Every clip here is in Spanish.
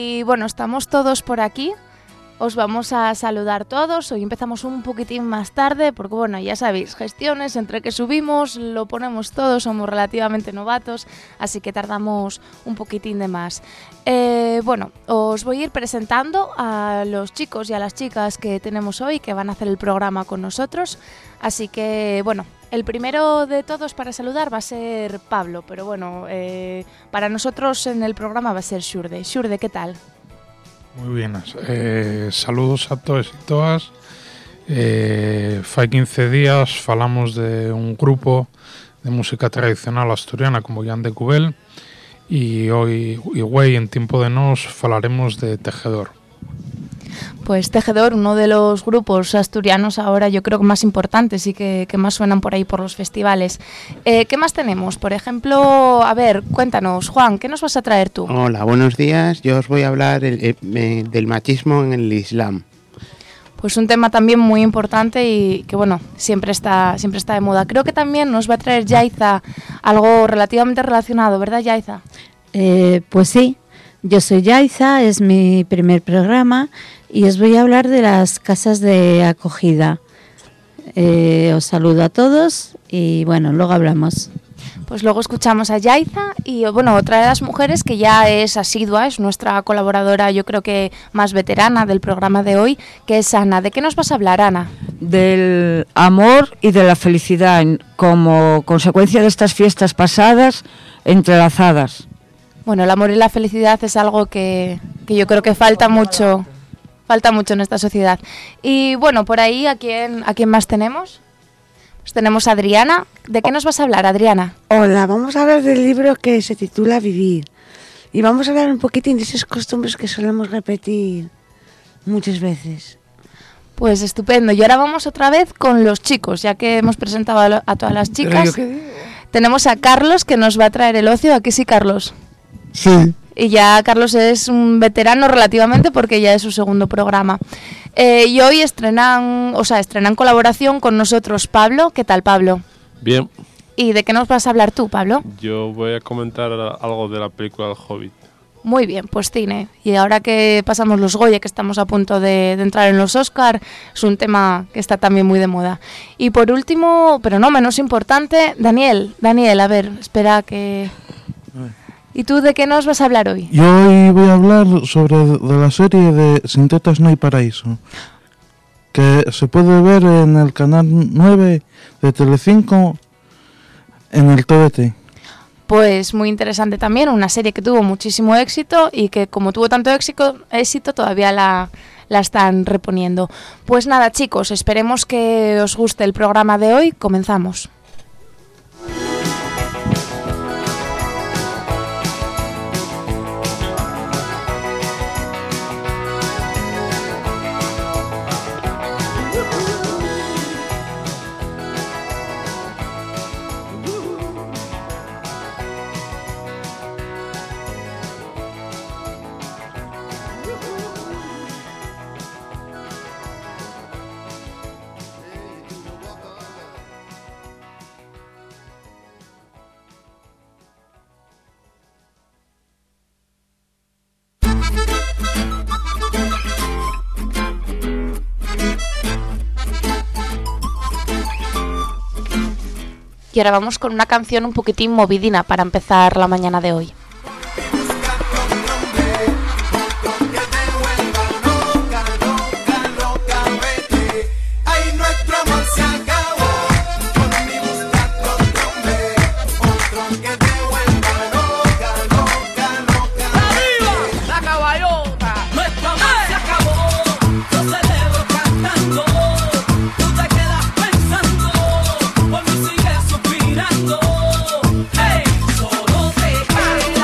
Y bueno, estamos todos por aquí. Os vamos a saludar todos. Hoy empezamos un poquitín más tarde porque, bueno, ya sabéis, gestiones, entre que subimos, lo ponemos todos, somos relativamente novatos, así que tardamos un poquitín de más. Bueno, os voy a ir presentando a los chicos y a las chicas que tenemos hoy, que van a hacer el programa con nosotros. Así que, bueno, el primero de todos para saludar va a ser Pablo, pero bueno, para nosotros en el programa va a ser Xurde. Xurde, ¿qué tal? Muy bien, saludos a todos y todas. Fai 15 días falamos de un grupo de música tradicional asturiana como Jan de Cubel y hoy, güey, en tiempo de nos falaremos de Tejedor. Pues Tejedor, uno de los grupos asturianos ahora yo creo que más importantes y que más suenan por ahí por los festivales. ¿Qué más tenemos? Por ejemplo, a ver, cuéntanos, Juan, ¿qué nos vas a traer tú? Hola, buenos días. Yo os voy a hablar del machismo en el Islam. Pues un tema también muy importante y que, bueno, siempre está de moda. Creo que también nos va a traer Yaiza algo relativamente relacionado, ¿verdad, Yaiza? Pues sí, yo soy Yaiza, es mi primer programa y os voy a hablar de las casas de acogida. Os saludo a todos y, bueno, luego hablamos. Pues luego escuchamos a Yaiza y, bueno, otra de las mujeres que ya es asidua, es nuestra colaboradora, yo creo que más veterana del programa de hoy, que es Ana. ¿De qué nos vas a hablar, Ana? Del amor y de la felicidad como consecuencia de estas fiestas pasadas entrelazadas. Bueno, el amor y la felicidad es algo que yo creo que falta mucho en esta sociedad. Y bueno, por ahí, ¿a quién más tenemos? Pues tenemos a Adriana. ¿De qué nos vas a hablar, Adriana? Hola, vamos a hablar del libro que se titula Vivir. Y vamos a hablar un poquitín de esas costumbres que solemos repetir muchas veces. Pues estupendo. Y ahora vamos otra vez con los chicos, ya que hemos presentado a todas las chicas. Tenemos a Carlos, que nos va a traer el ocio. ¿A qué sí, Carlos? Sí. Y ya Carlos es un veterano relativamente porque ya es su segundo programa. Y hoy estrenan colaboración con nosotros Pablo. ¿Qué tal, Pablo? Bien. ¿Y de qué nos vas a hablar tú, Pablo? Yo voy a comentar algo de la película El Hobbit. Muy bien, pues cine. Y ahora que pasamos los Goya, que estamos a punto de entrar en los Oscar, es un tema que está también muy de moda. Y por último, pero no menos importante, Daniel, a ver, espera que... ¿Y tú de qué nos vas a hablar hoy? Yo hoy voy a hablar sobre de la serie de Sin tetas no hay paraíso, que se puede ver en el canal 9 de Telecinco en el TDT. Pues muy interesante también, una serie que tuvo muchísimo éxito y que como tuvo tanto éxito todavía la están reponiendo. Pues nada, chicos, esperemos que os guste el programa de hoy. Comenzamos. Y ahora vamos con una canción un poquitín movidina para empezar la mañana de hoy. Hey, solo te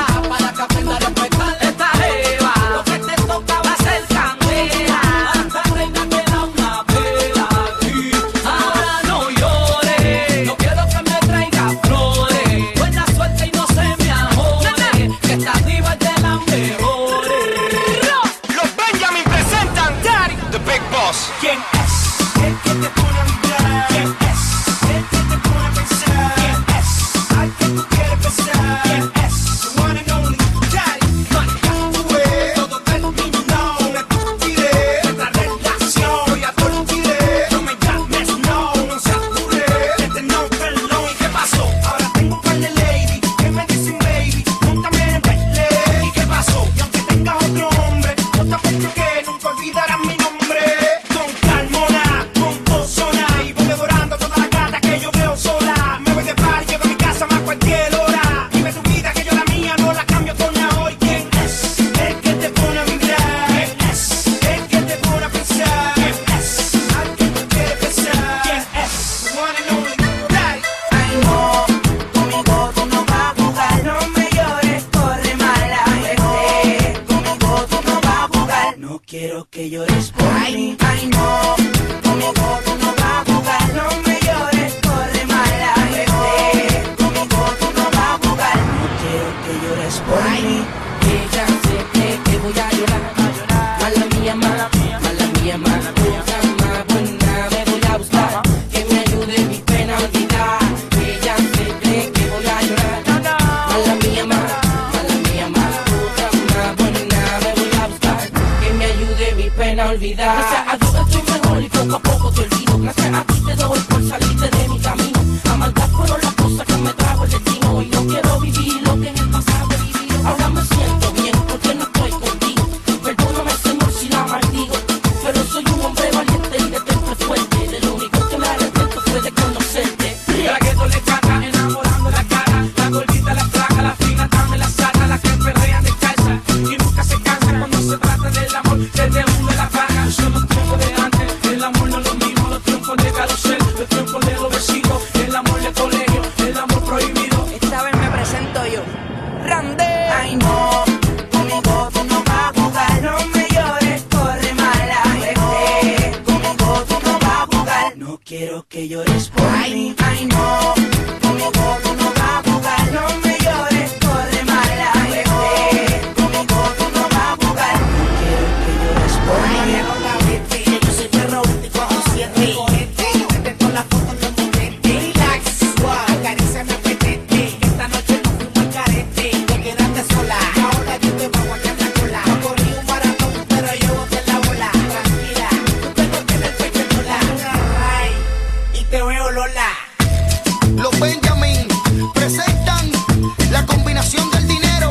quiero que llores por mí. Ay no, conmigo tú no vas a jugar. No me llores, corre mala vete. Conmigo tú no vas a jugar. No quiero que llores por mí. Ella se cree que voy a llorar. Mala mía, mala mía, mala mía, mala mía. Más buena me voy a buscar. Que me ayude mi pena a olvidar. Ella se cree que voy a llorar. Mala mía, mala mía, mala más buena me voy a buscar. Que me ayude mi pena a olvidar. Gracias a Dios estoy mejor y poco a poco te olvido. Gracias a ti te doy por salirte de mi camino. Amargas fueron las cosas que me trajo el destino. Y no quiero vivir lo que en el pasado he vivido. Ahora me siento bien porque no estoy contigo. Perdóname Señor si la maldigo. Pero soy un hombre valiente y de temple fuerte. De lo único que me arrepiento fue de conocerte. La que le canta enamorando la cara. La gordita, la flaca, la fina, dame la sana. La que perrea descalza y nunca se cansa cuando se trata del amor. Desde uno la paga. Yo son los tiempos de antes. El amor no es lo mismo. Los tiempos de carrusel, los tiempos de los vecinos. El amor de colegio, el amor prohibido. Esta vez me presento yo. Rande. Ay no, conmigo tú no vas a jugar. No me llores, corre mala vete. Conmigo tú no vas a jugar. No quiero que llores por mí. Ay no, conmigo tú no vas a jugar. No me llores, corre mala vete. Conmigo tú no vas a jugar. No quiero que llores por mí. Yo soy perro 24/7. Vete con la foto de moverte. Relax, acaricia mi apetete. Esta noche no fumo el carete. Te quedaste sola, ahora yo te voy a guayar la cola. No corrí un maratón, pero yo boté la bola. Tranquila, tú no tienes el pecho en Lola. Y te veo Lola. Los Benjamin presentan la combinación del dinero.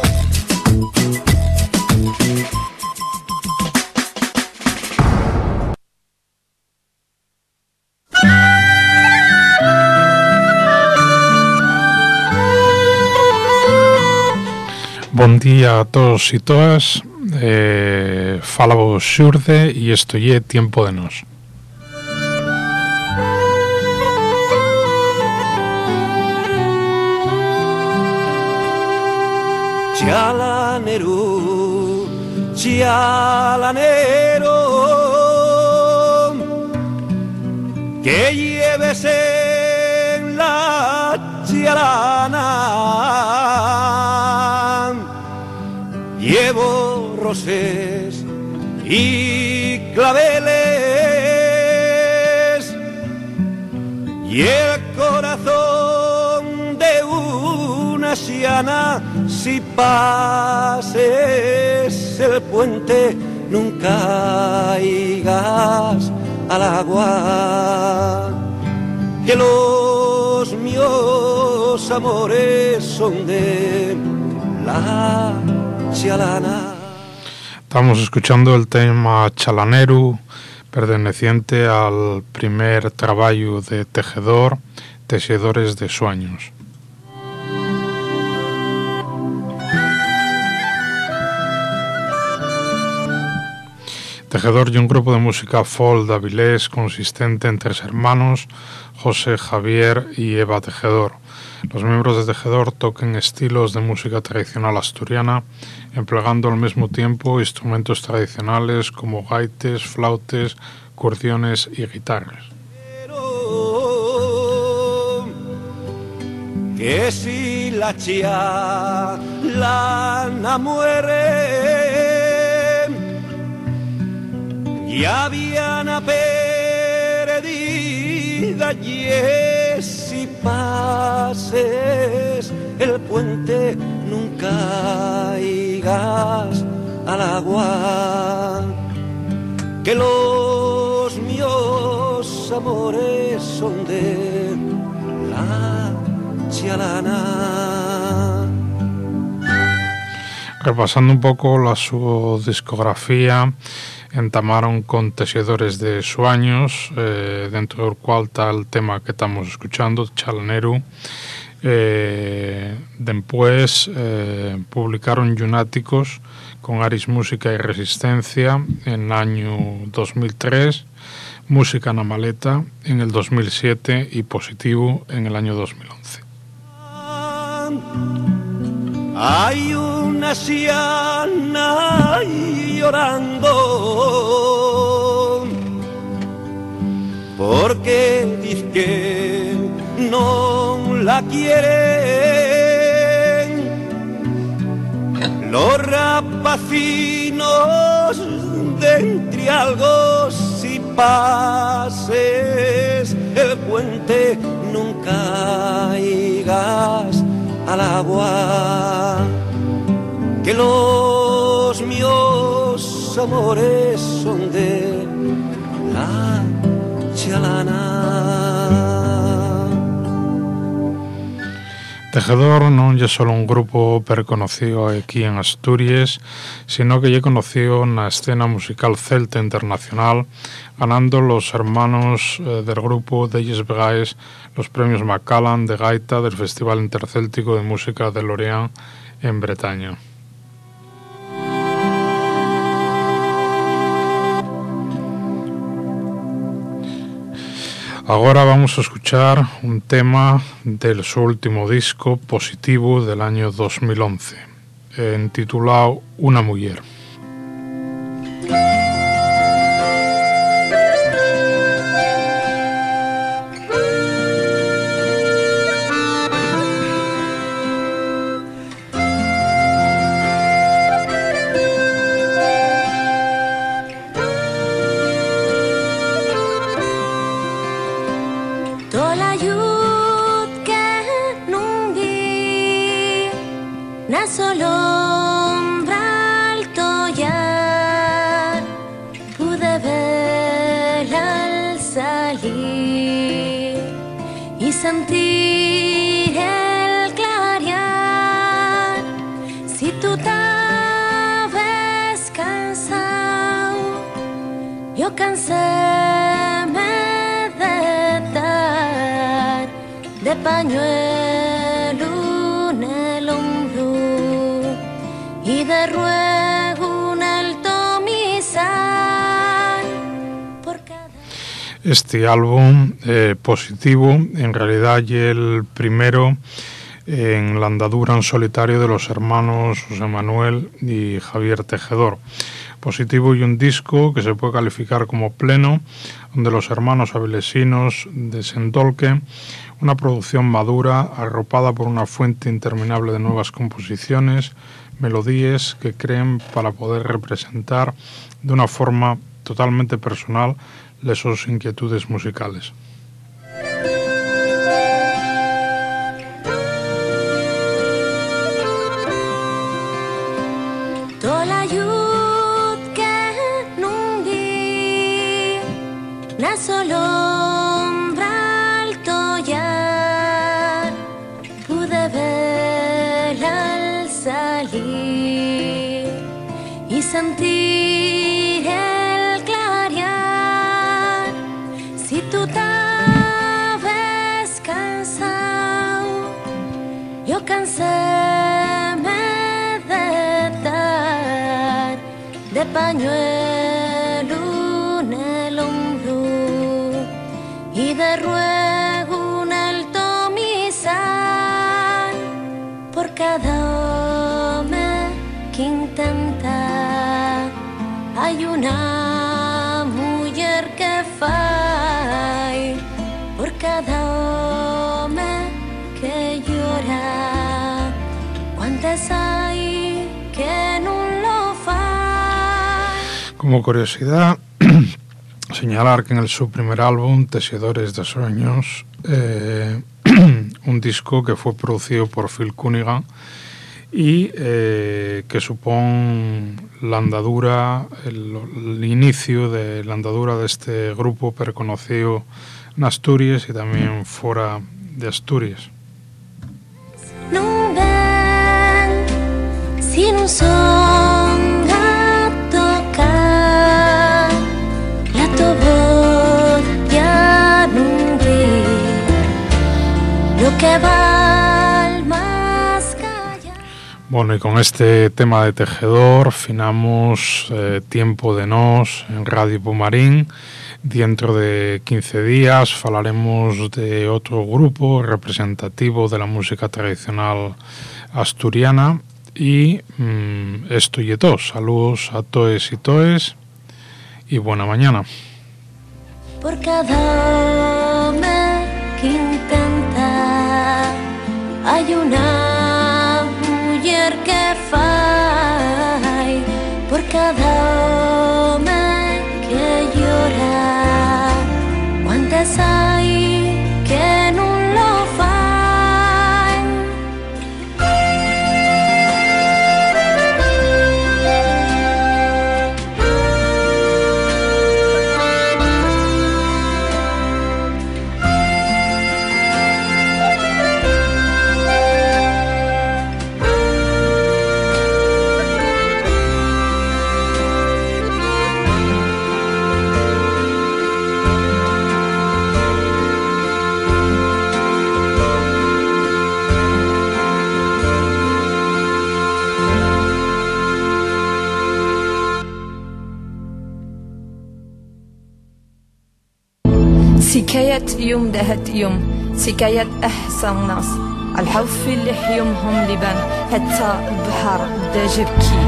Bon día a todos y todas. Fala vos Xurde e isto é Tiempo de Nós. Chalanero, chalanero, que lleves en la chalana. Llevo roses y claveles y el corazón de una siana. Si pases el puente, nunca caigas al agua, que los míos amores son de la chalana. Estamos escuchando el tema Chalanero, perteneciente al primer traballo de Tejedor, Tejedores de Sueños. Tejedor y un grupo de música folk de Avilés consistente en 3 hermanos, José, Javier y Eva Tejedor. Los miembros de Tejedor tocan estilos de música tradicional asturiana, empleando al mismo tiempo instrumentos tradicionales como gaites, flautes, acordeones y guitarras. Que si la chialana muere, ya habían perdida, y si pases el puente, nunca caigas al agua, que los míos amores son de la chalana. Repasando un poco su discografía, entamaron con Tejedores de Sueños, dentro del cual está el tema que estamos escuchando, Chalanero. Después publicaron Lunáticos con Aris Música y Resistencia en el año 2003, Música na Maleta en el 2007 y Positivo en el año 2011. Hay una siana llorando porque dizquen non la quieren los rapacinos de Entrialgos. Si pases el puente nunca caigas al agua, que los míos amores son de la Chalana. Tejedor non é só un grupo perconocido aquí en Asturias, sino que lle conocido na escena musical celta internacional, ganando los hermanos del grupo Delles Vegaes los premios Macallan de gaita del Festival Intercéltico de Música de Lorient en Bretaña. Ahora vamos a escuchar un tema de su último disco, Positivo, del año 2011, intitulado Una muller. Sentir el clarear. Si tú estabas cansado, yo canséme de dar de pañuelo en el hombro y de ruego en el misal. Este álbum Positivo en realidad es el primero en la andadura en solitario de los hermanos José Manuel y Javier Tejedor. Positivo y un disco que se puede calificar como pleno, donde los hermanos avilesinos desendolquen una producción madura arropada por una fuente interminable de nuevas composiciones, melodías que creen para poder representar de una forma totalmente personal sus inquietudes musicales. Toda la ayuda que no vi, na solo alto ya pude ver al salir y sentir el clarear. Si tú estabas cansado, yo canséme de dar de pañuelo en el hombro y de ruego en el misal. Por cada hombre que intenta hay una mujer que fai. Por cada hombre que llora, cuántas hay que no lo fai. Como curiosidad, señalar que en su primer álbum, Tejedores de Sueños, un disco que fue producido por Phil Cunningham y que supone la andadura, el inicio de la andadura de este grupo perconocido en Asturias y también fuera de Asturias. No ven si no son a tocar la tu voz ya no ve lo que va al más callar. Bueno, y con este tema de Tejedor finamos Tiempo de Nos en Radio Pumarín. Dentro de 15 días falaremos de otro grupo representativo de la música tradicional asturiana y esto y todo. Saludos a toes y toes y buena mañana. por cada home que intenta. Hay una mujer que fai por cada home que llora. ¿Cuántas hay que no lo fai? سكاية يوم دهت يوم سكاية أحسن ناس الحوف اللي يومهم لبان حتى البحر بدا جبكي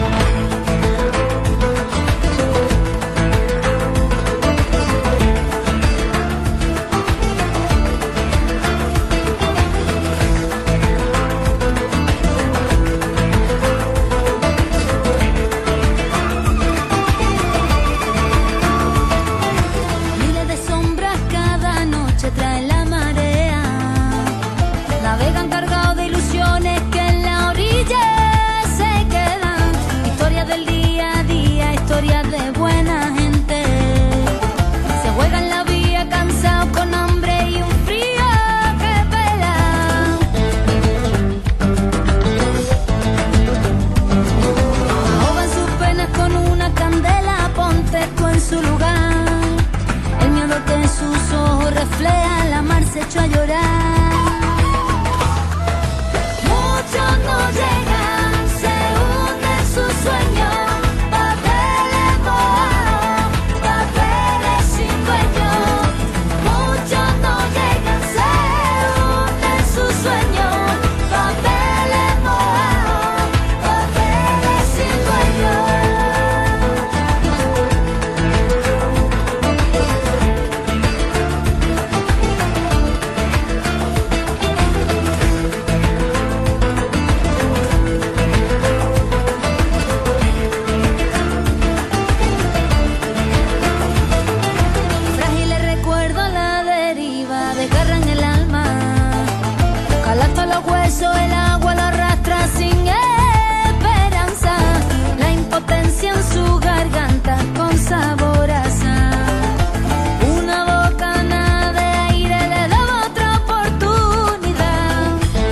Echó a llorar. Muchos no llegan, se hunden sus sueños. Papeles mojados, papeles sin dueño. Muchos no llegan, se hunden sus sueños. Papeles mojados, papeles sin dueño. El agua lo arrastra sin esperanza, la impotencia en su garganta con sabor a sal. Una bocanada de aire le daba otra oportunidad.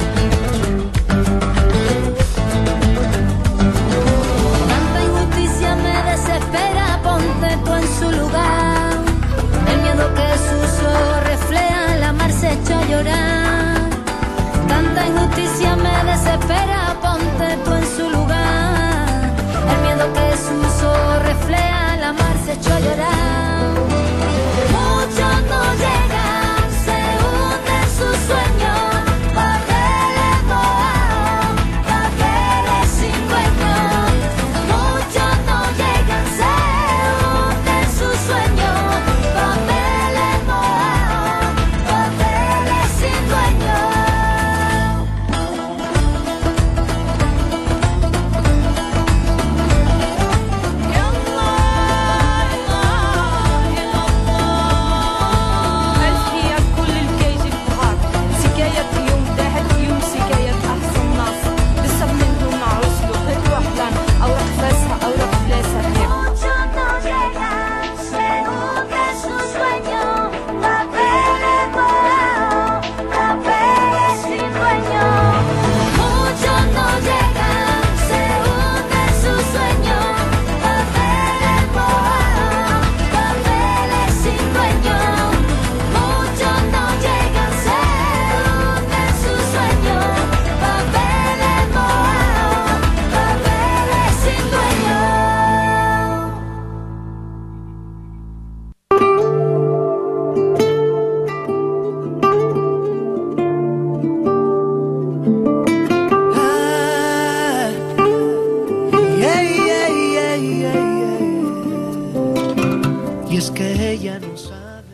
Tanta injusticia me desespera, ponte tú en su lugar. El miedo que sus ojos reflejan, la mar se echó a llorar. Tanta injusticia me desespera, ponte tú en su lugar. El miedo que sus ojos refleja, la mar se echó a llorar. Muchos no llegan, se hunden sus sueños. Papeles mojados, papeles sin dueño. Muchos no llegan, se hunden sus sueños. Papeles mojados, papeles sin dueño. Y es que ella no sabe.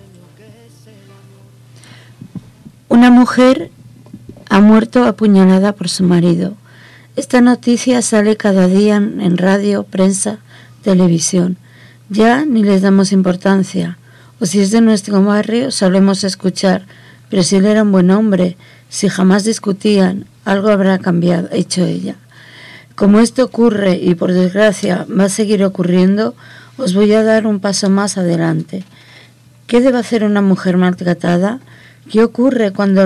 Una mujer ha muerto apuñalada por su marido. Esta noticia sale cada día en radio, prensa, televisión. Ya ni les damos importancia. O si es de nuestro barrio, solemos escuchar, pero si él era un buen hombre, si jamás discutían, algo habrá cambiado, hecho ella. Como esto ocurre, y por desgracia va a seguir ocurriendo, os voy a dar un paso más adelante. ¿Qué debe hacer una mujer maltratada? ¿Qué ocurre cuando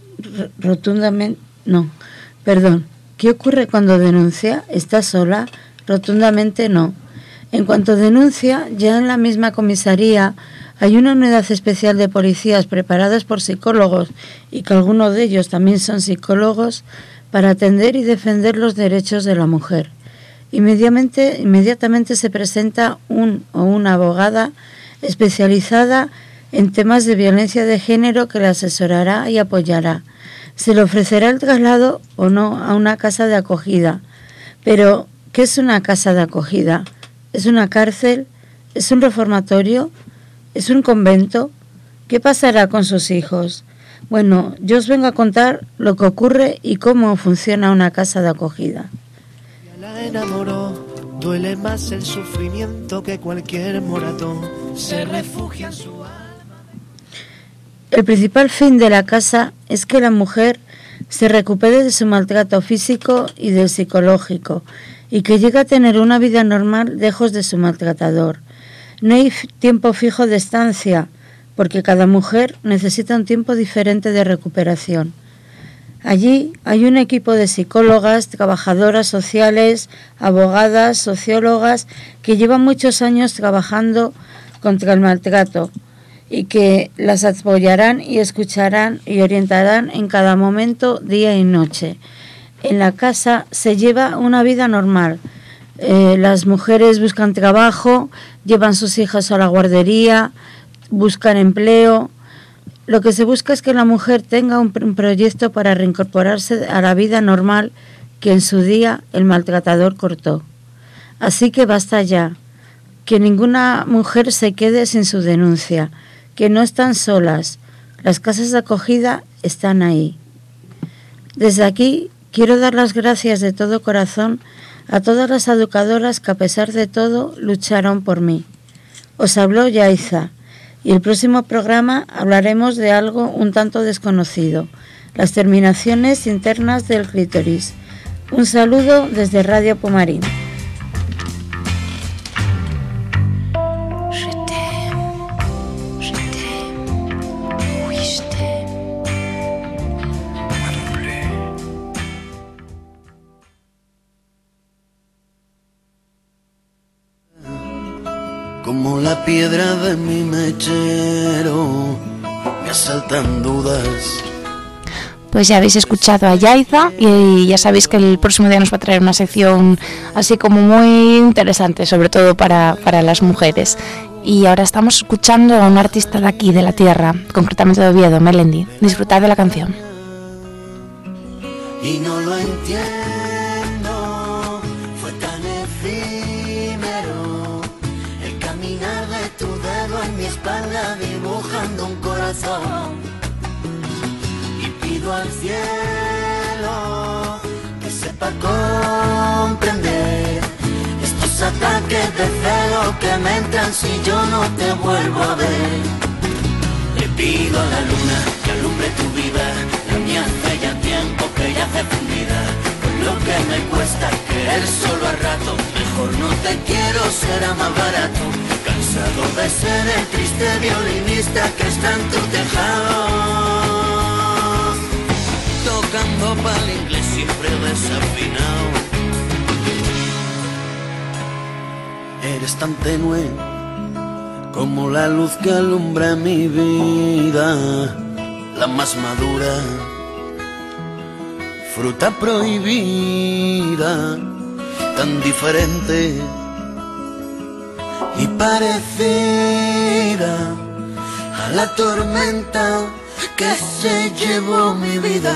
¿Qué ocurre cuando denuncia? ¿Está sola? Rotundamente no. En cuanto denuncia, ya en la misma comisaría hay una unidad especial de policías preparados por psicólogos, y que algunos de ellos también son psicólogos, para atender y defender los derechos de la mujer. Inmediatamente se presenta un o una abogada especializada en temas de violencia de género que la asesorará y apoyará. Se le ofrecerá el traslado o no a una casa de acogida. Pero, ¿qué es una casa de acogida? ¿Es una cárcel? ¿Es un reformatorio? ¿Es un convento? ¿Qué pasará con sus hijos? Bueno, yo os vengo a contar lo que ocurre y cómo funciona una casa de acogida. La enamoró, duele más el sufrimiento que cualquier moratón. Se refugia en su alma. El principal fin de la casa es que la mujer se recupere de su maltrato físico y del psicológico, y que llegue a tener una vida normal lejos de su maltratador. No hay tiempo fijo de estancia, porque cada mujer necesita un tiempo diferente de recuperación. Allí hay un equipo de psicólogas, trabajadoras sociales, abogadas, sociólogas, que llevan muchos años trabajando contra el maltrato y que las apoyarán y escucharán y orientarán en cada momento, día y noche. En la casa se lleva una vida normal. Las mujeres buscan trabajo, llevan sus hijos a la guardería, buscan empleo. Lo que se busca es que la mujer tenga un proyecto para reincorporarse a la vida normal que en su día el maltratador cortó. Así que basta ya, que ninguna mujer se quede sin su denuncia, que no están solas, las casas de acogida están ahí. Desde aquí quiero dar las gracias de todo corazón a todas las educadoras que a pesar de todo lucharon por mí. Os habló Yaiza, y el próximo programa hablaremos de algo un tanto desconocido, las terminaciones internas del clítoris. Un saludo desde Radio Pomarín. Como la piedra de mi mechero, me asaltan dudas. Pues ya habéis escuchado a Yaiza y ya sabéis que el próximo día nos va a traer una sección así como muy interesante, sobre todo para las mujeres. Y ahora estamos escuchando a un artista de aquí, de la tierra, concretamente de Oviedo, Melendi. Disfrutad de la canción. Y no lo entiendo, fue tan efímero el caminar de tu dedo en mi espalda dibujando un corazón. Y pido al cielo que sepa comprender estos ataques de celo que me entran si yo no te vuelvo a ver. Le pido a la luna que alumbre tu vida, la mía hace ya tiempo que yace fundida. Con lo que me cuesta querer solo a rato, mejor no te quiero, será más barato. Cansado de ser el triste violinista que está en tu tejado, tocando pa'l inglés siempre desafinado. Eres tan tenue como la luz que alumbra mi vida, la más madura, fruta prohibida, tan diferente y parecida a la tormenta que se llevó mi vida.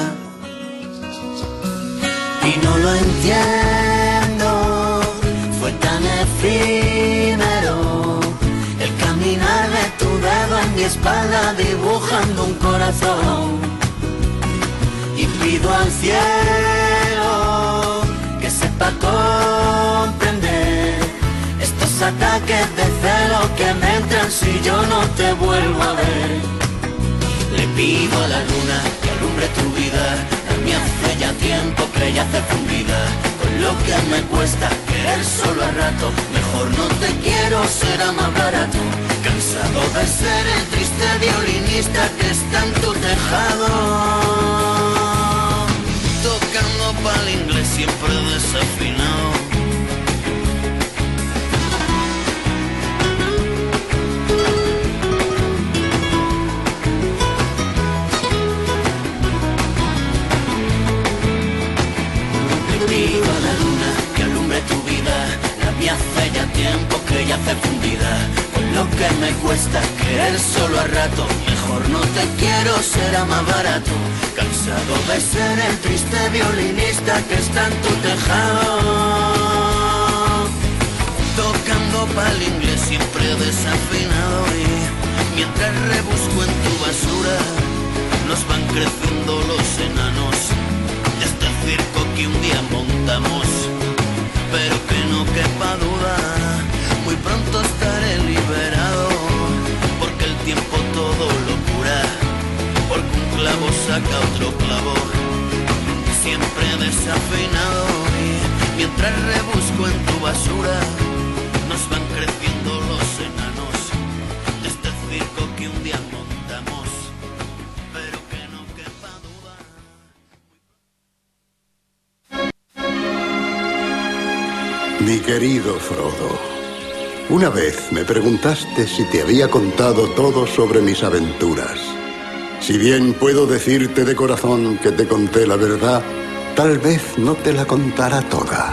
Y no lo entiendo, fue tan efímero el caminar de tu dedo en mi espalda dibujando un corazón. pido al cielo que sepa comprender estos ataques de celo que me entran si yo no te vuelvo a ver. Le pido a la luna que alumbre tu vida, la mía hace ya tiempo que yace fundida. Con lo que me cuesta querer solo a rato, mejor no te quiero, será más barato. Cansado de ser el triste violinista que está en tu tejado, tocando pa'l inglés siempre desafinado. Pido a la luna que alumbre tu vida, la mía hace ya tiempo que yace fundida. Con lo que me cuesta querer solo a rato, mejor no te quiero, será más barato. Cansado de ser el triste violinista que está en tu tejado, tocando pa'l inglés siempre desafinado. Y mientras rebusco en tu basura, nos van creciendo los enanos de este circo que un día montamos. Pero que no quepa duda, muy pronto estaré liberado, porque el tiempo todo lo cura, porque un clavo saca otro clavo, siempre desafinado. Y mientras rebusco en tu basura, nos van creciendo los enanos de este circo que un día montamos. Pero que no quepa duda. Mi querido Frodo, una vez me preguntaste si te había contado todo sobre mis aventuras. Si bien puedo decirte de corazón que te conté la verdad, tal vez no te la contara toda.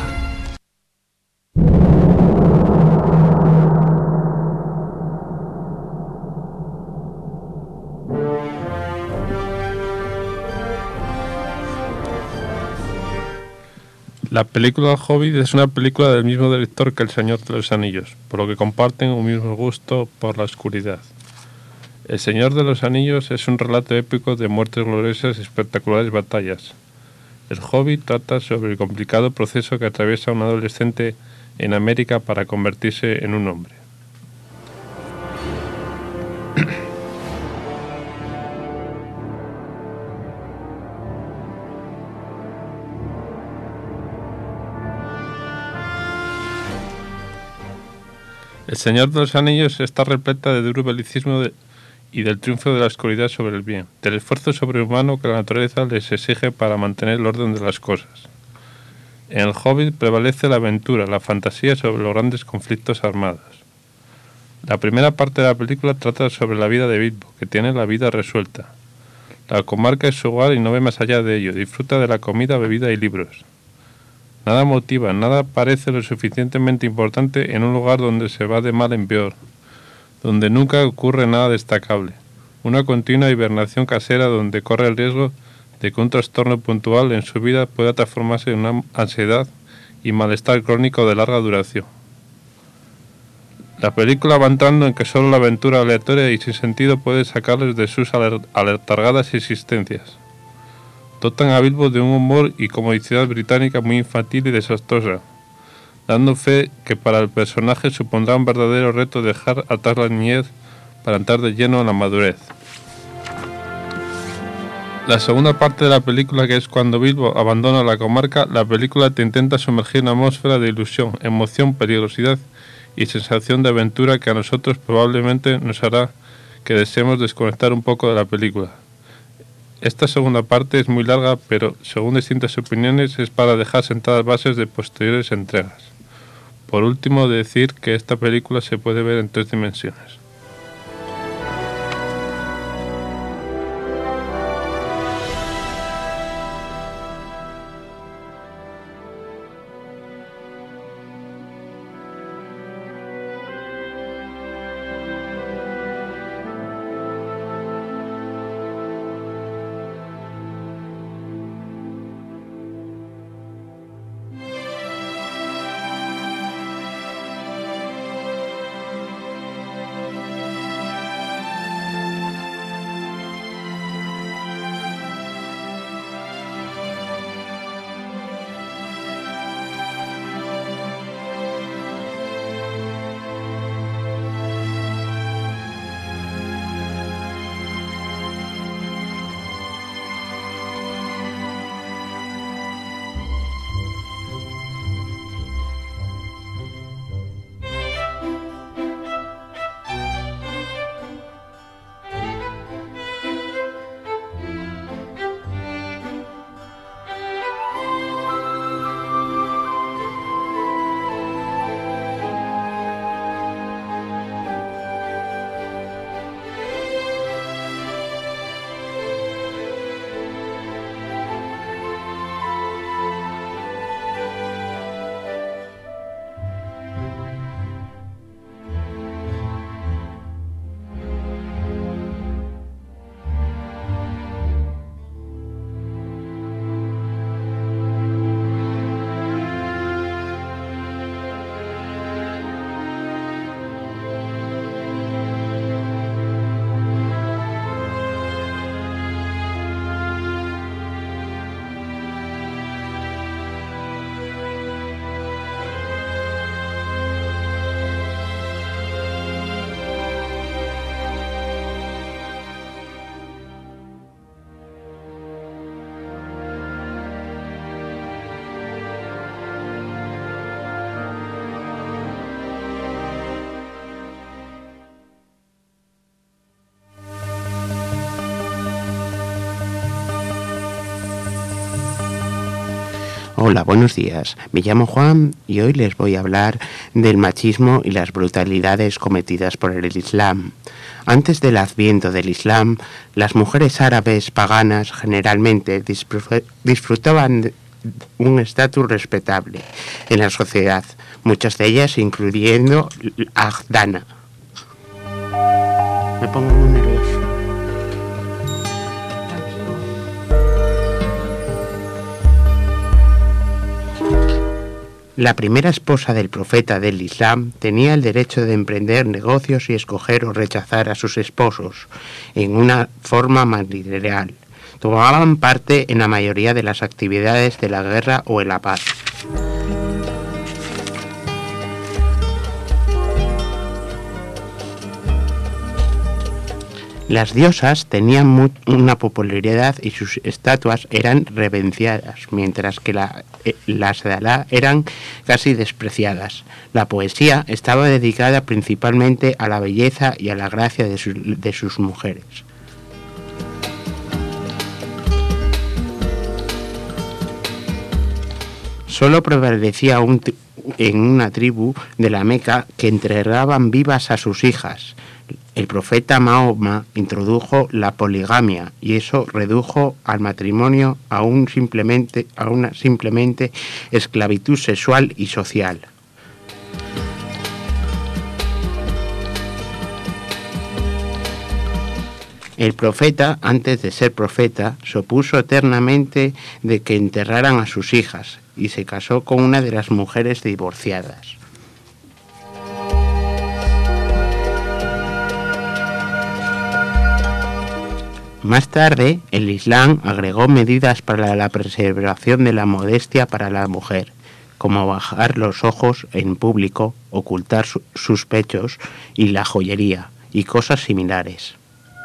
La película Hobbit es una película del mismo director que El Señor de los Anillos, por lo que comparten un mismo gusto por la oscuridad. El Señor de los Anillos es un relato épico de muertes gloriosas y espectaculares batallas. El Hobbit trata sobre el complicado proceso que atraviesa un adolescente en América para convertirse en un hombre. El Señor de los Anillos está repleta de duro belicismo y del triunfo de la oscuridad sobre el bien, del esfuerzo sobrehumano que la naturaleza les exige para mantener el orden de las cosas. En el Hobbit prevalece la aventura, la fantasía sobre los grandes conflictos armados. La primera parte de la película trata sobre la vida de Bilbo, que tiene la vida resuelta. La comarca es su hogar y no ve más allá de ello, disfruta de la comida, bebida y libros. Nada motiva, nada parece lo suficientemente importante en un lugar donde se va de mal en peor, donde nunca ocurre nada destacable. Una continua hibernación casera donde corre el riesgo de que un trastorno puntual en su vida pueda transformarse en una ansiedad y malestar crónico de larga duración. La película va entrando en que solo la aventura aleatoria y sin sentido puede sacarles de sus aletargadas existencias. Dotan a Bilbo de un humor y comodicidad británica muy infantil y desastrosa, dando fe que para el personaje supondrá un verdadero reto dejar atrás la niñez para entrar de lleno en la madurez. La segunda parte de la película, que es cuando Bilbo abandona la comarca, la película te intenta sumergir en una atmósfera de ilusión, emoción, peligrosidad y sensación de aventura que a nosotros probablemente nos hará que deseemos desconectar un poco de la película. Esta segunda parte es muy larga, pero según distintas opiniones es para dejar sentadas bases de posteriores entregas. Por último, decir que esta película se puede ver en 3 dimensiones. Hola, buenos días. Me llamo Juan y hoy les voy a hablar del machismo y las brutalidades cometidas por el Islam. Antes del adviento del Islam, las mujeres árabes paganas generalmente disfrutaban de un estatus respetable en la sociedad, muchas de ellas incluyendo Agdana. Me pongo muy nervioso. La primera esposa del profeta del Islam tenía el derecho de emprender negocios y escoger o rechazar a sus esposos en una forma matrilineal. Tomaban parte en la mayoría de las actividades de la guerra o en la paz. Las diosas tenían una popularidad y sus estatuas eran reverenciadas, mientras que las de Alá eran casi despreciadas. La poesía estaba dedicada principalmente a la belleza y a la gracia de sus mujeres. Solo prevalecía en una tribu de la Meca que entregaban vivas a sus hijas. El profeta Mahoma introdujo la poligamia y eso redujo al matrimonio a una simplemente esclavitud sexual y social. El profeta, antes de ser profeta, se opuso eternamente de que enterraran a sus hijas y se casó con una de las mujeres divorciadas. Más tarde, el Islam agregó medidas para la preservación de la modestia para la mujer, como bajar los ojos en público, ocultar sus pechos y la joyería, y cosas similares.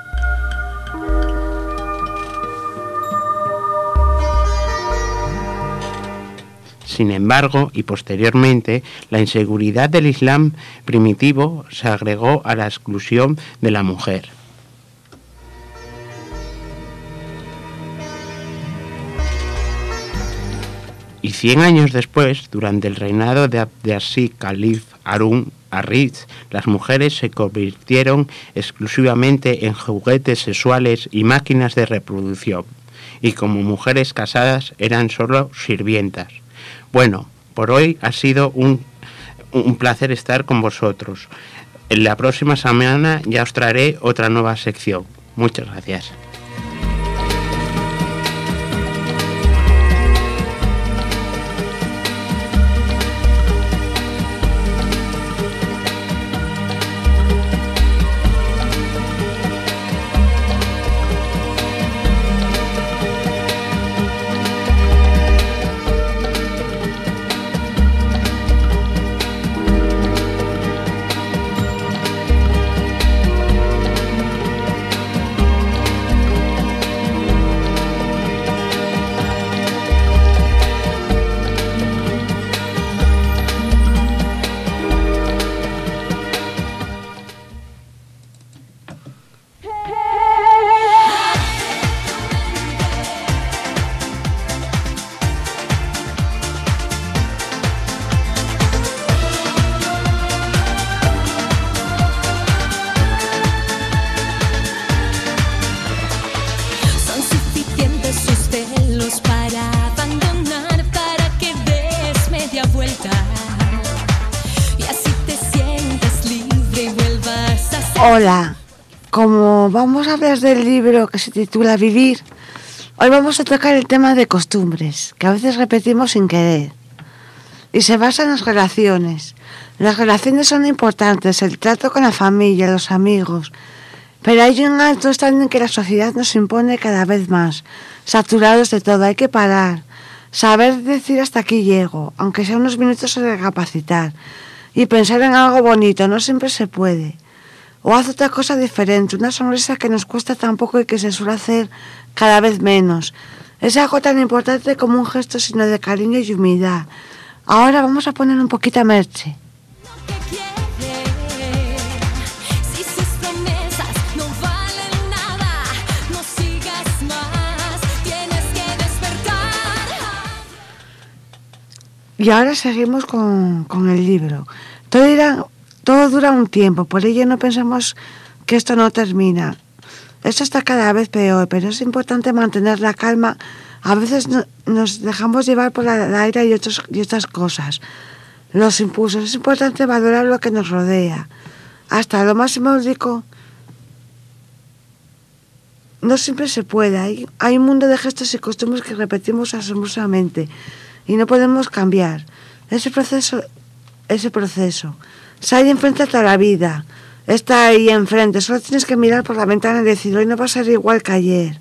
Sin embargo, y posteriormente, la inseguridad del Islam primitivo se agregó a la exclusión de la mujer. Y 100 años después, durante el reinado de Abd-al-Aziz Calif Harun ar-Rashid, las mujeres se convirtieron exclusivamente en juguetes sexuales y máquinas de reproducción, y como mujeres casadas eran solo sirvientas. Bueno, por hoy ha sido un placer estar con vosotros. En la próxima semana ya os traeré otra nueva sección. Muchas gracias. Hola, como vamos a hablar del libro que se titula Vivir, hoy vamos a tocar el tema de costumbres, que a veces repetimos sin querer, y se basa en las relaciones. Las relaciones son importantes, el trato con la familia, los amigos, pero hay un alto estándar en que la sociedad nos impone cada vez más, saturados de todo, hay que parar, saber decir hasta aquí llego, aunque sea unos minutos de recapacitar, y pensar en algo bonito, no siempre se puede. O haz otra cosa diferente, una sonrisa que nos cuesta tan poco y que se suele hacer cada vez menos. Es algo tan importante como un gesto signo de cariño y humildad. Ahora vamos a poner un poquito a Merche. Y ahora seguimos con el libro. Todo dura un tiempo, por ello no pensemos que esto no termina. Esto está cada vez peor, pero es importante mantener la calma. A veces nos dejamos llevar por la ira y otras cosas. Los impulsos. Es importante valorar lo que nos rodea. Hasta lo más simbólico no siempre se puede. Hay un mundo de gestos y costumbres que repetimos asombrosamente y no podemos cambiar. Ese proceso. Sal y enfréntate a la vida. Está ahí enfrente. Solo tienes que mirar por la ventana y decir, hoy no va a ser igual que ayer.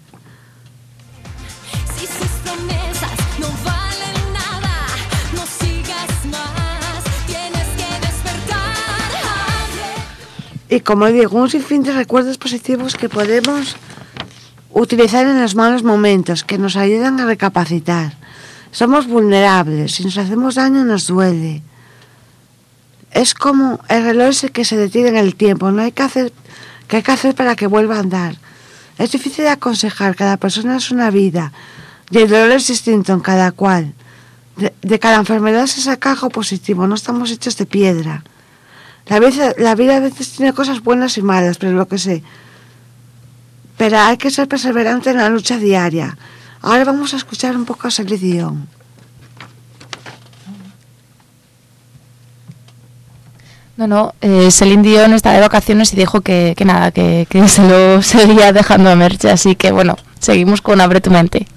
Si sus promesas no valen nada, no sigas más, tienes que despertar. Y como digo, un sinfín de recuerdos positivos que podemos utilizar en los malos momentos, que nos ayudan a recapacitar. Somos vulnerables, si nos hacemos daño nos duele. Es como el reloj ese que se detiene en el tiempo, no hay que hacer para que vuelva a andar. Es difícil de aconsejar, cada persona es una vida y el dolor es distinto en cada cual. De cada enfermedad se saca algo positivo, no estamos hechos de piedra. La vida a veces tiene cosas buenas y malas, pero hay que ser perseverante en la lucha diaria. Ahora vamos a escuchar un poco a Celine Dion. Celine Dion está de vacaciones y dijo que se lo seguía dejando a Merche, así que bueno, seguimos con Abre tu mente.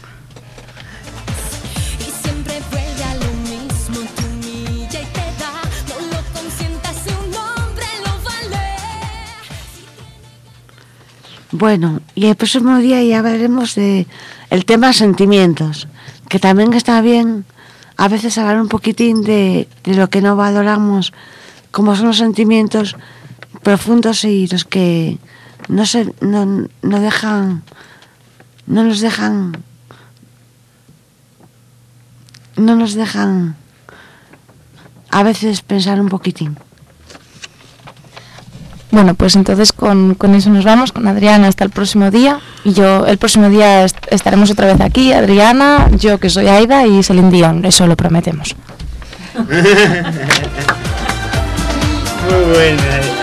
Bueno, y el próximo día ya hablaremos de el tema sentimientos, que también está bien a veces hablar un poquitín de lo que no valoramos, como son los sentimientos profundos y los que no nos dejan a veces pensar un poquitín. Bueno, pues entonces con eso nos vamos, con Adriana hasta el próximo día. Y el próximo día estaremos otra vez aquí, Adriana, yo que soy Aida y Celine Dion, eso lo prometemos. Muy buena.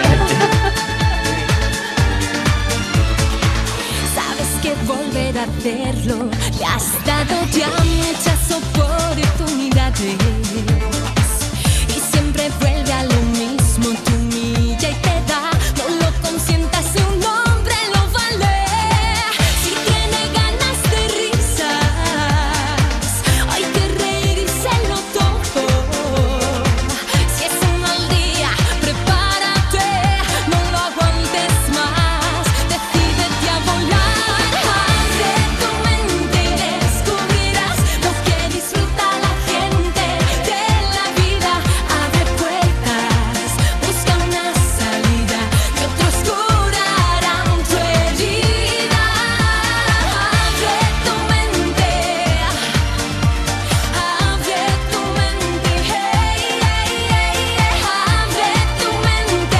Sabes que volver a hacerlo le has dado ya muchas oportunidades y siempre vuelve a lo mismo, te humilla y te da, no lo consientas, un hombre lo vale. Si tiene ganas de risas, hay que reírselo todo. Si es un mal día, prepárate, no lo aguantes más, decídete a volar. Abre tu mente y descubrirás lo que disfruta la gente de la vida. Abre puertas, busca una salida que otros curarán tu herida. Abre tu mente, hey, abre tu mente.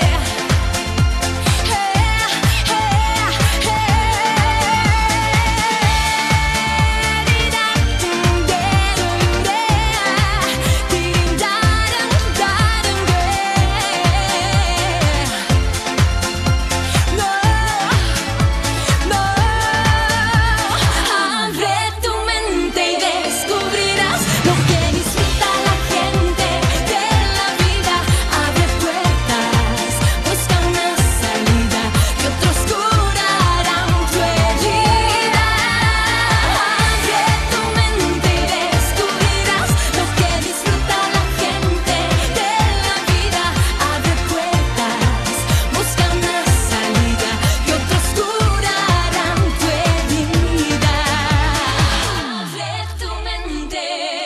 Abre tu mente y descubrirás lo que disfruta la gente de la vida. Abre puertas, busca una salida que otros curarán tu herida. Abre tu mente y descubrirás lo que disfruta la gente de la vida. Abre puertas, busca una salida que otros curarán tu herida. Abre tu mente.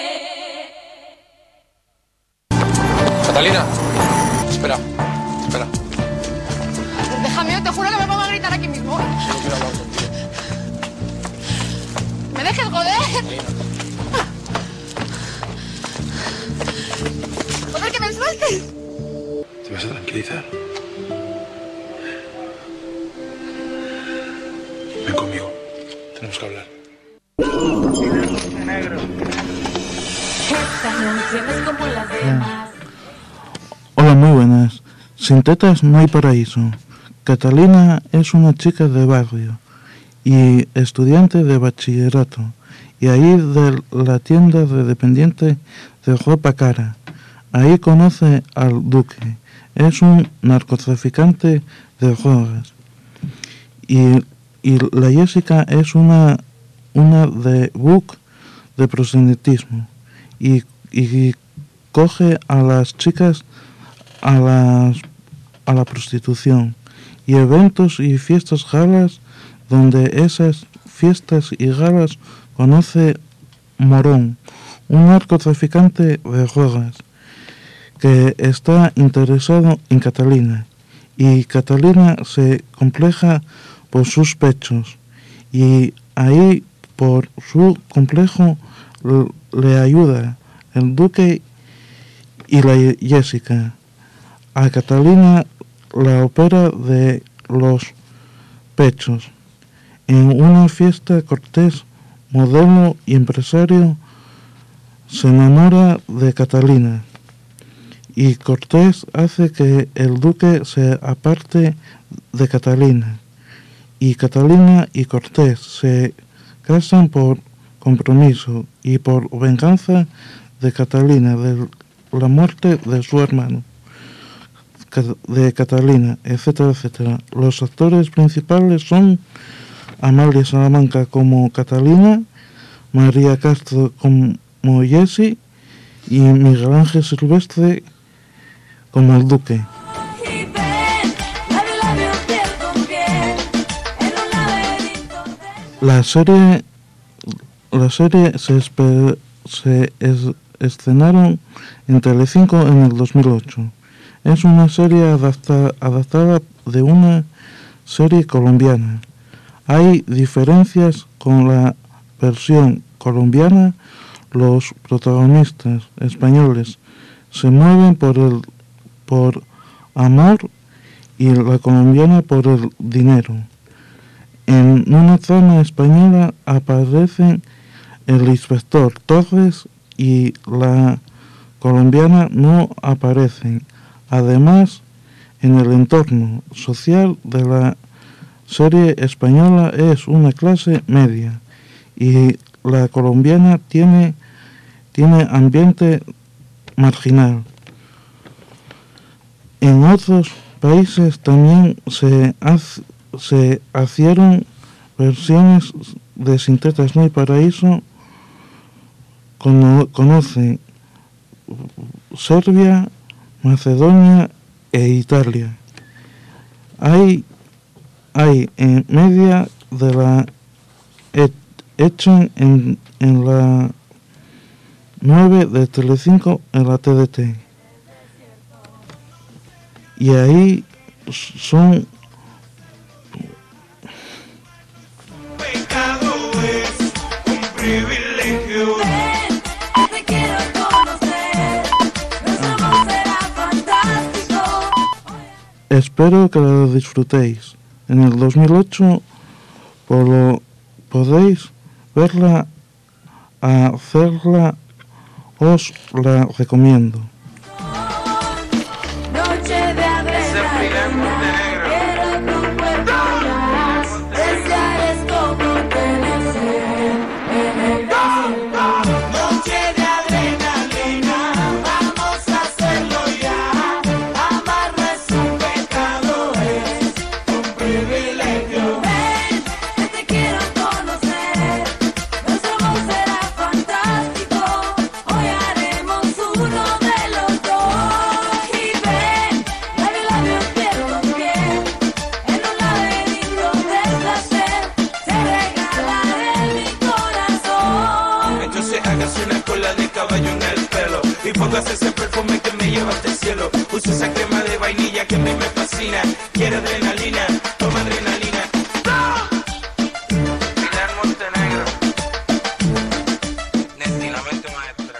Catalina, espera. Déjame, te juro que me pongo a gritar aquí mismo. Solo quiero hablar contigo. ¿Me dejes joder? Joder, que me sueltes. ¿Te vas a tranquilizar? Ven conmigo. Tenemos que hablar. Negro. canciones como las demás. Hola, muy buenas. Sin tetas no hay paraíso. Catalina es una chica de barrio y estudiante de bachillerato, y ahí de la tienda de dependiente de ropa cara. Ahí conoce al Duque. Es un narcotraficante de drogas. Y la Jessica es una de book de proselitismo. Y coge a las chicas a la prostitución. Y eventos y fiestas galas, donde esas fiestas y galas conoce Morón, un narcotraficante de drogas, que está interesado en Catalina, y Catalina se compleja por sus pechos, y ahí por su complejo le ayuda el Duque y la Jessica. A Catalina la opera de los pechos. En una fiesta, Cortés, modelo y empresario, se enamora de Catalina, y Cortés hace que el Duque se aparte de Catalina, y Catalina y Cortés se casan por compromiso y por venganza de Catalina, de la muerte de su hermano de Catalina, etcétera, etcétera. Los actores principales son Amalia Salamanca como Catalina, María Castro como Jessie y Miguel Ángel Silvestre como el Duque. La serie se estrenaron en Telecinco en el 2008. Es una serie adaptada de una serie colombiana. Hay diferencias con la versión colombiana. Los protagonistas españoles se mueven por amor y la colombiana por el dinero. En una trama española aparecen el inspector Torres y la colombiana no aparecen. Además, en el entorno social de la serie española es una clase media y la colombiana tiene ambiente marginal. En otros países también se hicieron versiones de Sin tetas no hay paraíso. Conoce Serbia, Macedonia e Italia. Hay en media de la hecha en la 9 de Telecinco en la TDT. Y ahí son Pecado es un privilegio. Te quiero conocer. Nuestro amor será fantástico. Espero que lo disfrutéis. En el 2008 podéis verla, hacerla, os la recomiendo. Noche de adrenalina. Quiero tu cuerpo más. Desear es como tenerse en el desierto. Noche de adrenalina. Vamos a hacerlo ya. Amar no es un pecado, es un privilegio. Ven, que te quiero conocer. Nuestro amor será fantástico. Hoy haremos uno de los dos. Y ven, labio, piel con piel. En un laberinto de placer se regalará en mi corazón. Entonces hágase una cola de caballo en el pelo y póngase ese perfume que me lleva hasta el cielo. Use esa crema de vainilla que a mí me fascina. Quiero adrenalina, toma adrenalina. Pilar Montenegro, Destinamente Maestra.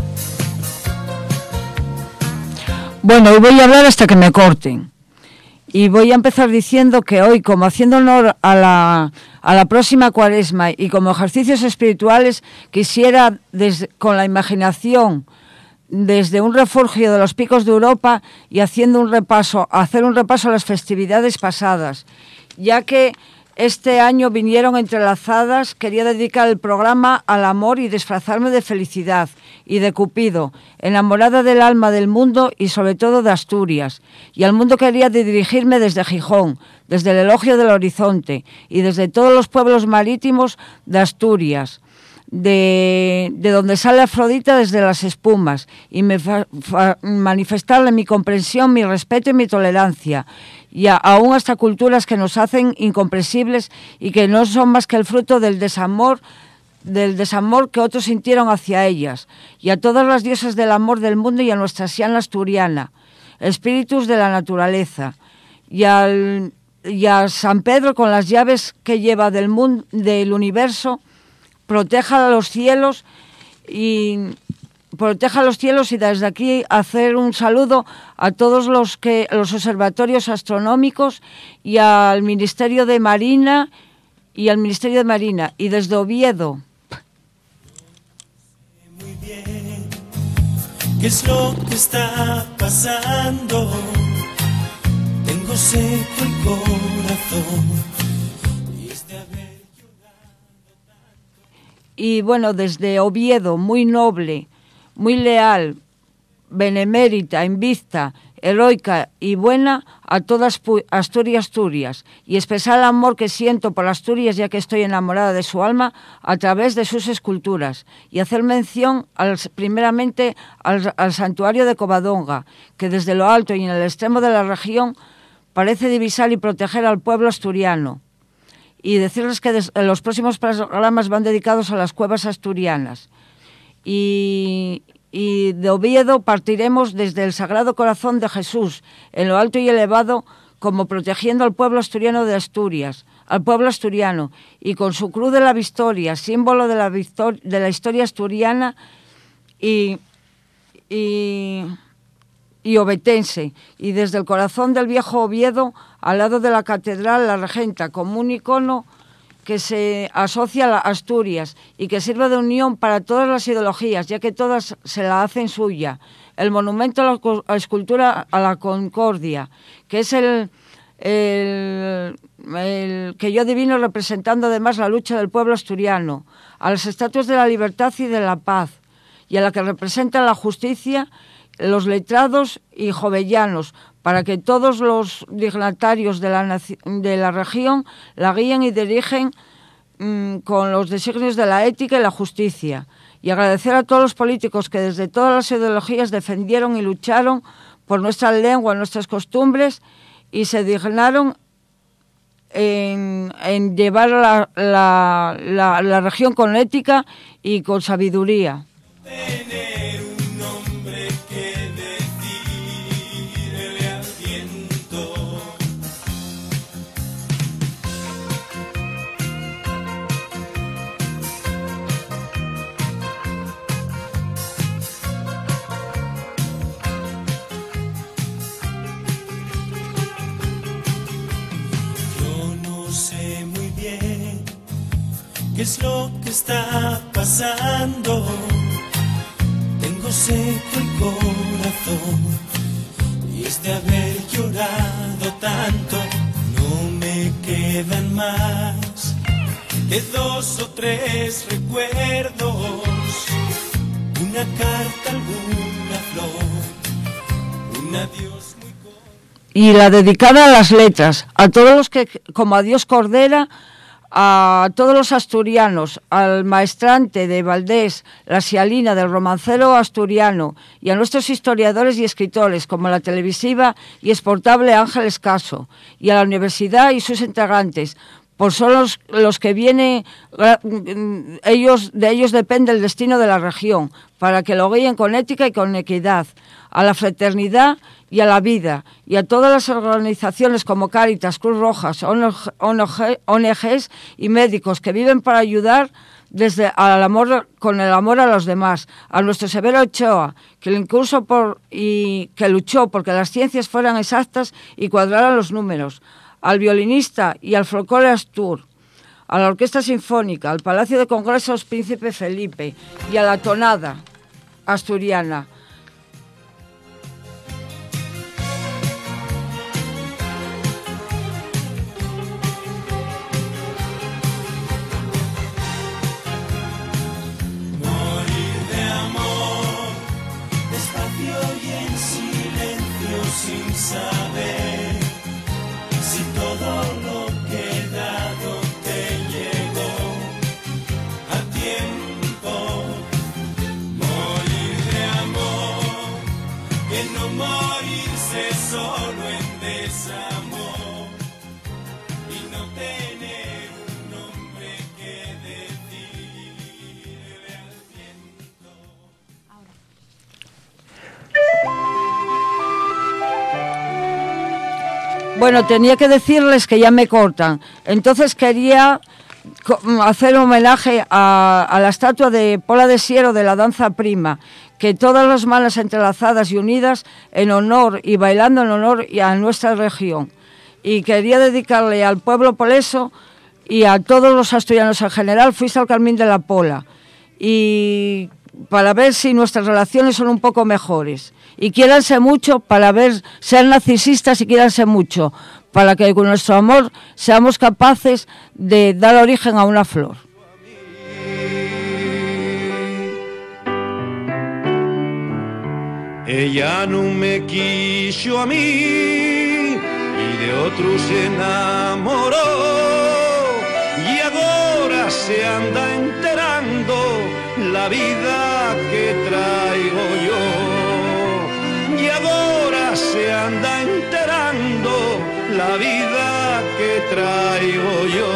Bueno, hoy voy a hablar hasta que me corten. Y voy a empezar diciendo que hoy, como haciendo honor a la próxima Cuaresma y como ejercicios espirituales, quisiera, con la imaginación, desde un refugio de los picos de Europa y hacer un repaso a las festividades pasadas, ya que este año vinieron entrelazadas. Quería dedicar el programa al amor y disfrazarme de felicidad y de Cupido, enamorada del alma del mundo y sobre todo de Asturias. Y al mundo quería dirigirme desde Gijón, desde el elogio del horizonte y desde todos los pueblos marítimos de Asturias, de donde sale Afrodita desde las espumas, y manifestarle mi comprensión, mi respeto y mi tolerancia, y aún hasta culturas que nos hacen incomprensibles y que no son más que el fruto del desamor que otros sintieron hacia ellas, y a todas las diosas del amor del mundo y a nuestra Siana asturiana, espíritus de la naturaleza, y a San Pedro con las llaves que lleva del mundo, del universo, proteja los cielos y desde aquí hacer un saludo a todos los observatorios astronómicos y al Ministerio de Marina y desde Oviedo. Muy bien, ¿qué es lo que está pasando? Tengo seco el corazón. Y bueno, desde Oviedo, muy noble, muy leal, benemérita, invicta, heroica y buena, a todas Asturias, y expresar el amor que siento por Asturias, ya que estoy enamorada de su alma, a través de sus esculturas, y hacer mención primeramente al santuario de Covadonga, que desde lo alto y en el extremo de la región parece divisar y proteger al pueblo asturiano. Y decirles que los próximos programas van dedicados a las cuevas asturianas. Y de Oviedo partiremos desde el Sagrado Corazón de Jesús, en lo alto y elevado, como protegiendo al pueblo asturiano de Asturias, al pueblo asturiano, y con su Cruz de la Victoria, símbolo de la historia asturiana y obetense, y desde el corazón del viejo Oviedo, al lado de la catedral, la Regenta, como un icono que se asocia a Asturias y que sirve de unión para todas las ideologías, ya que todas se la hacen suya. El monumento a la escultura a la Concordia, que es el que yo adivino representando además la lucha del pueblo asturiano, a las estatuas de la libertad y de la paz, y a la que representa la justicia, los letrados y jovellanos, para que todos los dignatarios de la región la guíen y dirigen con los designios de la ética y la justicia. Y agradecer a todos los políticos que desde todas las ideologías defendieron y lucharon por nuestra lengua, nuestras costumbres, y se dignaron en llevar la región con ética y con sabiduría. ¿Qué es lo que está pasando? Tengo seco el corazón y es de haber llorado tanto. No me quedan más de 2 o 3 recuerdos, una carta, alguna flor, un adiós muy corto. Y la dedicada a las letras, a todos los que, como a Dios Cordera, a todos los asturianos, al maestrante de Valdés, la Sialina del romancero asturiano, y a nuestros historiadores y escritores, como la televisiva y exportable Ángeles Caso, y a la universidad y sus integrantes, por son los que vienen, de ellos depende el destino de la región, para que lo guíen con ética y con equidad, a la fraternidad y a la vida, y a todas las organizaciones como Cáritas, Cruz Rojas, ONGs y médicos que viven para ayudar con el amor a los demás, a nuestro Severo Ochoa, que luchó porque las ciencias fueran exactas y cuadraran los números, al violinista y al folclore astur, a la Orquesta Sinfónica, al Palacio de Congresos Príncipe Felipe y a la tonada asturiana. Sin saber si todo lo que he dado te llegó a tiempo. Morir de amor, que no morirse solo en desamor y no tener un nombre que decirle al viento. Bueno, tenía que decirles que ya me cortan. Entonces quería hacer homenaje a la estatua de Pola de Siero de la danza prima, que todas las manos entrelazadas y unidas en honor y bailando en honor a nuestra región. Y quería dedicarle al pueblo poleso y a todos los asturianos en general, fuiste al Carmín de la Pola. Y para ver si nuestras relaciones son un poco mejores. Y quiéranse mucho para ver, sean narcisistas y quiéranse mucho, para que con nuestro amor seamos capaces de dar origen a una flor. Ella no me quiso a mí y de otro se enamoró y ahora se anda enterando la vida que traigo yo. Y ahora se anda enterando la vida que traigo yo.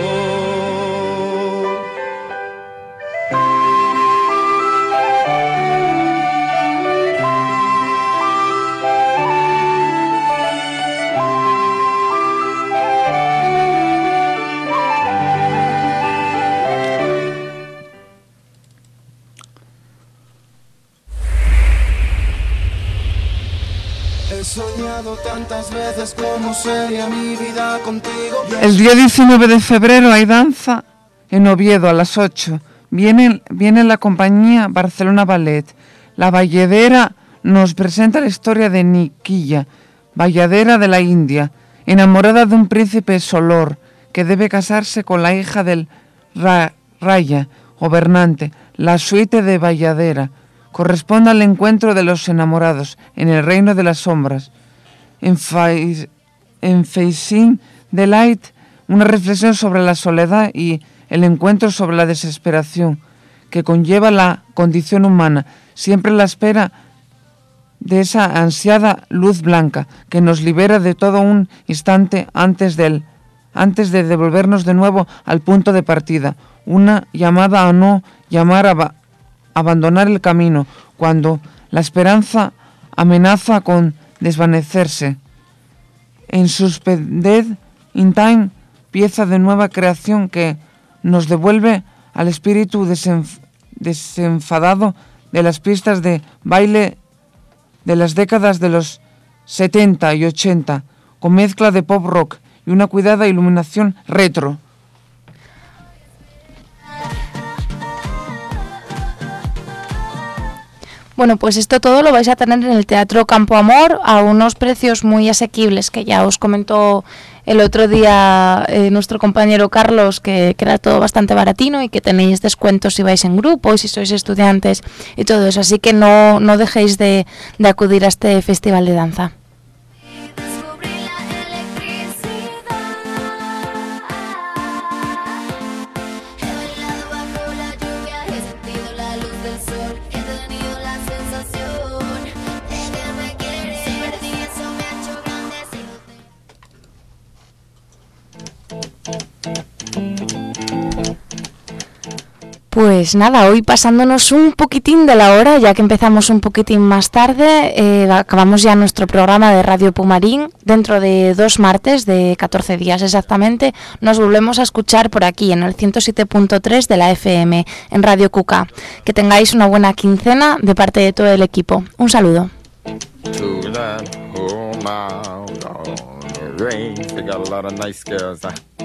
He soñado tantas veces cómo sería mi vida contigo. El día 19 de febrero hay danza en Oviedo a las 8. Viene la compañía Barcelona Ballet. La Valladera nos presenta la historia de Niquilla, Valladera de la India, enamorada de un príncipe Solor, que debe casarse con la hija del Raya, gobernante. La suite de Valladera corresponde al encuentro de los enamorados en el reino de las sombras. En Facing the Light, una reflexión sobre la soledad y el encuentro sobre la desesperación que conlleva la condición humana, siempre la espera de esa ansiada luz blanca que nos libera de todo un instante antes de devolvernos de nuevo al punto de partida, una llamada a no llamar a abandonar el camino cuando la esperanza amenaza con desvanecerse. En Suspended in Time, pieza de nueva creación que nos devuelve al espíritu desenfadado de las pistas de baile de las décadas de los 70 y 80, con mezcla de pop rock y una cuidada iluminación retro. Bueno, pues esto todo lo vais a tener en el Teatro Campo Amor a unos precios muy asequibles, que ya os comentó el otro día nuestro compañero Carlos, que era todo bastante baratino y que tenéis descuentos si vais en grupo y si sois estudiantes y todo eso. Así que no dejéis de acudir a este festival de danza. Pues nada, hoy pasándonos un poquitín de la hora, ya que empezamos un poquitín más tarde, acabamos ya nuestro programa de Radio Pumarín. Dentro de 2 martes, de 14 días exactamente, nos volvemos a escuchar por aquí, en el 107.3 de la FM, en Radio Cuca. Que tengáis una buena quincena de parte de todo el equipo. Un saludo. To that home out on the range, they got a lot of nice girls.